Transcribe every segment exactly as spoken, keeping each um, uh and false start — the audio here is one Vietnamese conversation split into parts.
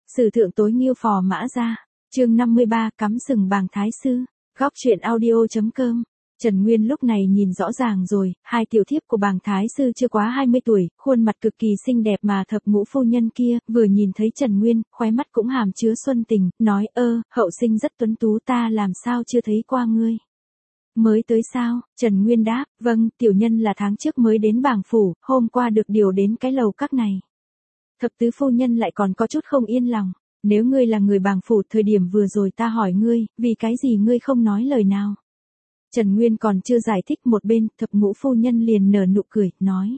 Sử thượng tối nghiêu phò mã ra. Chương năm mươi ba cắm sừng bàng thái sư. Góc truyện audio.com. Trần Nguyên lúc này nhìn rõ ràng rồi, hai tiểu thiếp của bàng thái sư chưa quá hai mươi tuổi, khuôn mặt cực kỳ xinh đẹp mà thập ngũ phu nhân kia, vừa nhìn thấy Trần Nguyên, khóe mắt cũng hàm chứa xuân tình, nói ơ, hậu sinh rất tuấn tú, ta làm sao chưa thấy qua ngươi. Mới tới sao? Trần Nguyên đáp, vâng, tiểu nhân là tháng trước mới đến bàng phủ, hôm qua được điều đến cái lầu các này. Thập tứ phu nhân lại còn có chút không yên lòng, nếu ngươi là người bàng phủ, thời điểm vừa rồi ta hỏi ngươi, vì cái gì ngươi không nói lời nào? Trần Nguyên còn chưa giải thích, một bên, thập ngũ phu nhân liền nở nụ cười, nói.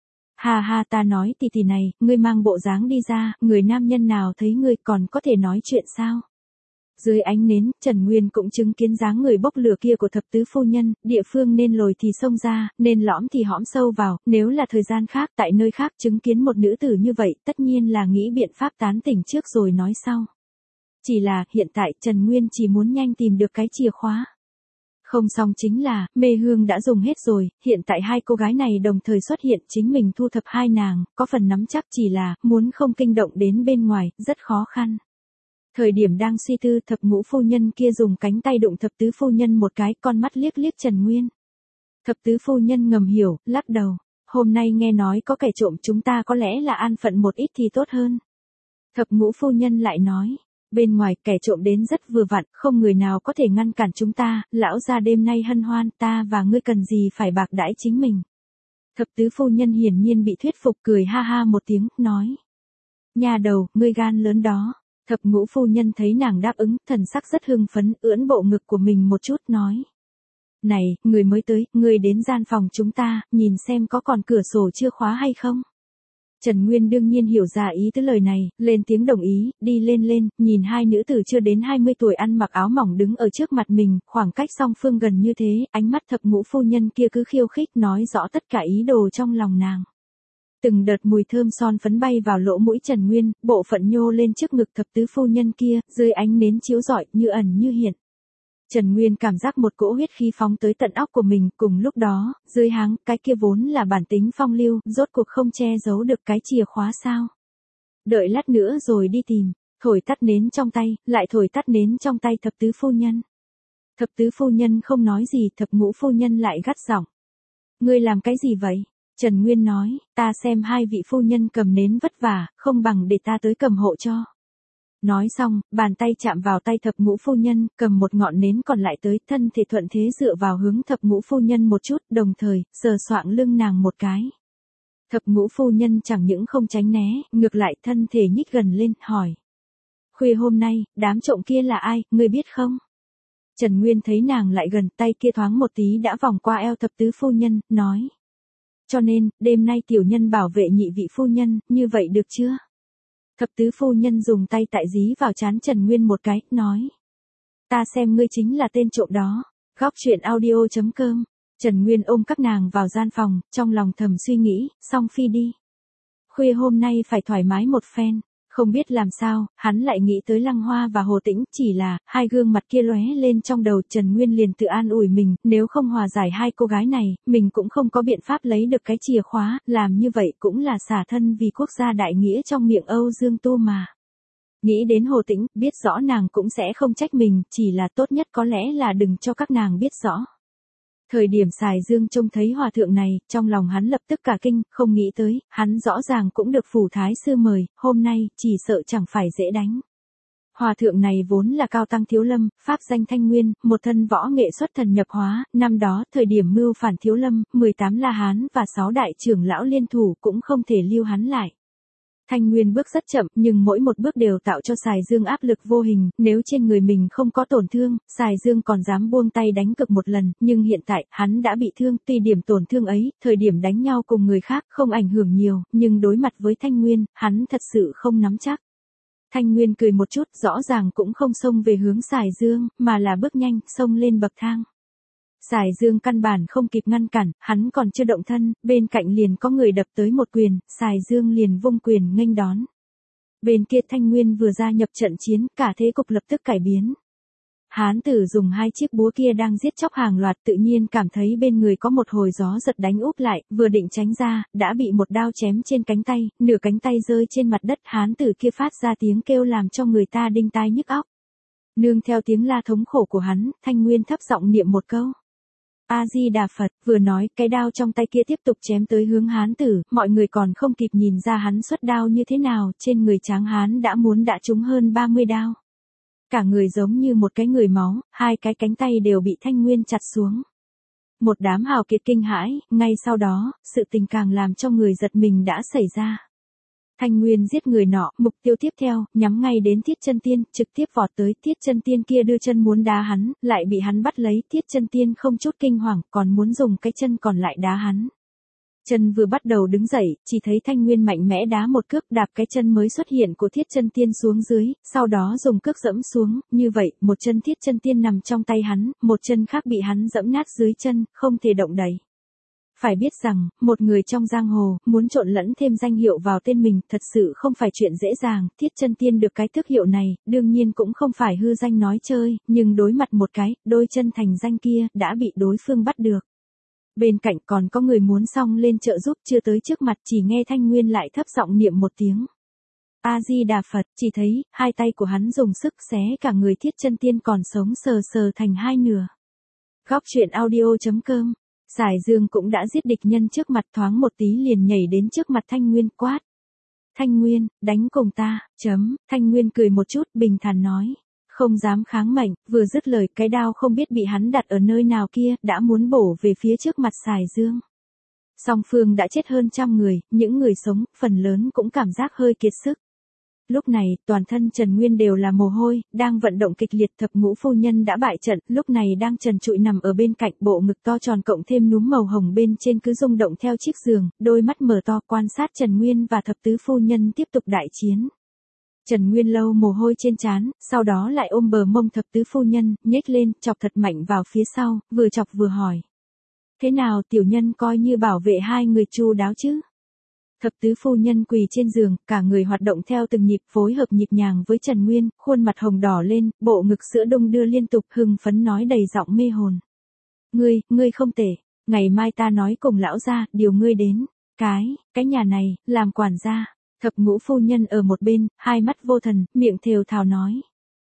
Ha ha, ta nói tỷ tỷ này, ngươi mang bộ dáng đi ra, người nam nhân nào thấy ngươi còn có thể nói chuyện sao? Dưới ánh nến, Trần Nguyên cũng chứng kiến dáng người bốc lửa kia của thập tứ phu nhân, địa phương nên lồi thì xông ra, nên lõm thì hõm sâu vào, nếu là thời gian khác tại nơi khác chứng kiến một nữ tử như vậy, tất nhiên là nghĩ biện pháp tán tỉnh trước rồi nói sau. Chỉ là, hiện tại Trần Nguyên chỉ muốn nhanh tìm được cái chìa khóa. Không xong chính là, mê hương đã dùng hết rồi, hiện tại hai cô gái này đồng thời xuất hiện, chính mình thu thập hai nàng, có phần nắm chắc, chỉ là, muốn không kinh động đến bên ngoài, rất khó khăn. Thời điểm đang suy tư, thập ngũ phu nhân kia dùng cánh tay đụng thập tứ phu nhân một cái, con mắt liếc liếc Trần Nguyên. Thập tứ phu nhân ngầm hiểu, lắc đầu, hôm nay nghe nói có kẻ trộm, chúng ta có lẽ là an phận một ít thì tốt hơn. Thập ngũ phu nhân lại nói, bên ngoài kẻ trộm đến rất vừa vặn, không người nào có thể ngăn cản chúng ta, lão gia đêm nay hân hoan, ta và ngươi cần gì phải bạc đãi chính mình. Thập tứ phu nhân hiển nhiên bị thuyết phục, cười ha ha một tiếng, nói. Nhà đầu, ngươi gan lớn đó. Thập ngũ phu nhân thấy nàng đáp ứng, thần sắc rất hưng phấn, ưỡn bộ ngực của mình một chút, nói. Này, người mới tới, người đến gian phòng chúng ta, nhìn xem có còn cửa sổ chưa khóa hay không. Trần Nguyên đương nhiên hiểu ra ý tứ lời này, lên tiếng đồng ý, đi lên lên, nhìn hai nữ tử chưa đến hai mươi tuổi ăn mặc áo mỏng đứng ở trước mặt mình, khoảng cách song phương gần như thế, ánh mắt thập ngũ phu nhân kia cứ khiêu khích nói rõ tất cả ý đồ trong lòng nàng. Từng đợt mùi thơm son phấn bay vào lỗ mũi Trần Nguyên, bộ phận nhô lên trước ngực thập tứ phu nhân kia, dưới ánh nến chiếu rọi, như ẩn như hiện. Trần Nguyên cảm giác một cỗ huyết khí phóng tới tận óc của mình, cùng lúc đó, dưới háng, cái kia vốn là bản tính phong lưu, rốt cuộc không che giấu được cái chìa khóa sao. Đợi lát nữa rồi đi tìm, thổi tắt nến trong tay, lại thổi tắt nến trong tay thập tứ phu nhân. Thập tứ phu nhân không nói gì, thập ngũ phu nhân lại gắt giọng. Ngươi làm cái gì vậy? Trần Nguyên nói, ta xem hai vị phu nhân cầm nến vất vả, không bằng để ta tới cầm hộ cho. Nói xong, bàn tay chạm vào tay thập ngũ phu nhân, cầm một ngọn nến còn lại tới, thân thể thuận thế dựa vào hướng thập ngũ phu nhân một chút, đồng thời, sờ soạng lưng nàng một cái. Thập ngũ phu nhân chẳng những không tránh né, ngược lại thân thể nhích gần lên, hỏi. Khuya hôm nay, đám trộm kia là ai, ngươi biết không? Trần Nguyên thấy nàng lại gần, tay kia thoáng một tí đã vòng qua eo thập tứ phu nhân, nói. Cho nên, đêm nay tiểu nhân bảo vệ nhị vị phu nhân, như vậy được chưa? Thập tứ phu nhân dùng tay tại dí vào trán Trần Nguyên một cái, nói. Ta xem ngươi chính là tên trộm đó. Góc truyện audio.com. Trần Nguyên ôm các nàng vào gian phòng, trong lòng thầm suy nghĩ, xong phi đi. Khuya hôm nay phải thoải mái một phen. Không biết làm sao, hắn lại nghĩ tới Lăng Hoa và Hồ Tĩnh, chỉ là, hai gương mặt kia lóe lên trong đầu, Trần Nguyên liền tự an ủi mình, nếu không hòa giải hai cô gái này, mình cũng không có biện pháp lấy được cái chìa khóa, làm như vậy cũng là xả thân vì quốc gia đại nghĩa trong miệng Âu Dương Tu mà. Nghĩ đến Hồ Tĩnh, biết rõ nàng cũng sẽ không trách mình, chỉ là tốt nhất có lẽ là đừng cho các nàng biết rõ. Thời điểm Sài Dương trông thấy hòa thượng này, trong lòng hắn lập tức cả kinh, không nghĩ tới, hắn rõ ràng cũng được phủ thái sư mời, hôm nay, chỉ sợ chẳng phải dễ đánh. Hòa thượng này vốn là Cao Tăng Thiếu Lâm, pháp danh Thanh Nguyên, một thân võ nghệ xuất thần nhập hóa, năm đó, thời điểm mưu phản Thiếu Lâm, mười tám La Hán và sáu đại trưởng lão liên thủ cũng không thể lưu hắn lại. Thanh Nguyên bước rất chậm, nhưng mỗi một bước đều tạo cho Sài Dương áp lực vô hình, nếu trên người mình không có tổn thương, Sài Dương còn dám buông tay đánh cực một lần, nhưng hiện tại, hắn đã bị thương, tuy điểm tổn thương ấy, thời điểm đánh nhau cùng người khác không ảnh hưởng nhiều, nhưng đối mặt với Thanh Nguyên, hắn thật sự không nắm chắc. Thanh Nguyên cười một chút, rõ ràng cũng không xông về hướng Sài Dương, mà là bước nhanh, xông lên bậc thang. Sài Dương căn bản không kịp ngăn cản, hắn còn chưa động thân, bên cạnh liền có người đập tới một quyền, Sài Dương liền vung quyền nghênh đón. Bên kia Thanh Nguyên vừa gia nhập trận chiến, cả thế cục lập tức cải biến. Hán tử dùng hai chiếc búa kia đang giết chóc hàng loạt tự nhiên cảm thấy bên người có một hồi gió giật đánh úp lại, vừa định tránh ra, đã bị một đao chém trên cánh tay, nửa cánh tay rơi trên mặt đất. Hán tử kia phát ra tiếng kêu làm cho người ta đinh tai nhức óc. Nương theo tiếng la thống khổ của hắn, Thanh Nguyên thấp giọng niệm một câu. A-di-đà Phật, vừa nói, cái đao trong tay kia tiếp tục chém tới hướng hán tử, mọi người còn không kịp nhìn ra hắn xuất đao như thế nào, trên người tráng hán đã muốn đã trúng hơn ba mươi đao. Cả người giống như một cái người máu, hai cái cánh tay đều bị Thanh Nguyên chặt xuống. Một đám hào kiệt kinh hãi, ngay sau đó, sự tình càng làm cho người giật mình đã xảy ra. Thanh Nguyên giết người nọ, mục tiêu tiếp theo, nhắm ngay đến Thiết Chân Tiên, trực tiếp vọt tới. Thiết Chân Tiên kia đưa chân muốn đá hắn, lại bị hắn bắt lấy. Thiết Chân Tiên không chút kinh hoàng, còn muốn dùng cái chân còn lại đá hắn. Chân vừa bắt đầu đứng dậy, chỉ thấy Thanh Nguyên mạnh mẽ đá một cước đạp cái chân mới xuất hiện của Thiết Chân Tiên xuống dưới, sau đó dùng cước dẫm xuống, như vậy, một chân Thiết Chân Tiên nằm trong tay hắn, một chân khác bị hắn dẫm nát dưới chân, không thể động đậy. Phải biết rằng, một người trong giang hồ, muốn trộn lẫn thêm danh hiệu vào tên mình, thật sự không phải chuyện dễ dàng. Thiết Chân Tiên được cái tước hiệu này, đương nhiên cũng không phải hư danh nói chơi, nhưng đối mặt một cái, đôi chân thành danh kia, đã bị đối phương bắt được. Bên cạnh còn có người muốn xông lên trợ giúp, chưa tới trước mặt, chỉ nghe Thanh Nguyên lại thấp giọng niệm một tiếng. A-di-đà Phật, chỉ thấy, hai tay của hắn dùng sức xé cả người Thiết Chân Tiên còn sống sờ sờ thành hai nửa. Góc truyện audio chấm com. Sải Dương cũng đã giết địch nhân trước mặt, thoáng một tí liền nhảy đến trước mặt Thanh Nguyên quát. Thanh Nguyên, đánh cùng ta, chấm, Thanh Nguyên cười một chút bình thản nói. Không dám kháng mệnh, vừa dứt lời cái đao không biết bị hắn đặt ở nơi nào kia, đã muốn bổ về phía trước mặt Sải Dương. Song phương đã chết hơn trăm người, những người sống, phần lớn cũng cảm giác hơi kiệt sức. Lúc này, toàn thân Trần Nguyên đều là mồ hôi, đang vận động kịch liệt. Thập Ngũ phu nhân đã bại trận, lúc này đang trần trụi nằm ở bên cạnh, bộ ngực to tròn cộng thêm núm màu hồng bên trên cứ rung động theo chiếc giường, đôi mắt mở to quan sát Trần Nguyên và thập tứ phu nhân tiếp tục đại chiến. Trần Nguyên lâu mồ hôi trên trán, sau đó lại ôm bờ mông thập tứ phu nhân, nhếch lên, chọc thật mạnh vào phía sau, vừa chọc vừa hỏi. Thế nào tiểu nhân coi như bảo vệ hai người chu đáo chứ? Thập tứ phu nhân quỳ trên giường, cả người hoạt động theo từng nhịp, phối hợp nhịp nhàng với Trần Nguyên, khuôn mặt hồng đỏ lên, bộ ngực sữa đung đưa liên tục, hưng phấn nói đầy giọng mê hồn. Ngươi, ngươi không tệ, ngày mai ta nói cùng lão gia, điều ngươi đến, cái, cái nhà này, làm quản gia. Thập Ngũ phu nhân ở một bên, hai mắt vô thần, miệng thều thào nói.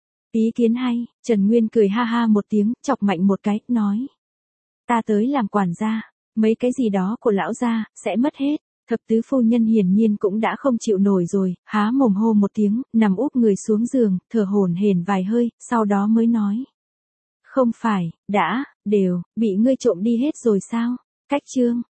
Ý kiến hay, Trần Nguyên cười ha ha một tiếng, chọc mạnh một cái, nói. Ta tới làm quản gia, mấy cái gì đó của lão gia, sẽ mất hết. Thập tứ phu nhân hiển nhiên cũng đã không chịu nổi rồi, há mồm hô một tiếng, nằm úp người xuống giường, thở hổn hển vài hơi, sau đó mới nói. Không phải, đã, đều, bị ngươi trộm đi hết rồi sao? Cách chương.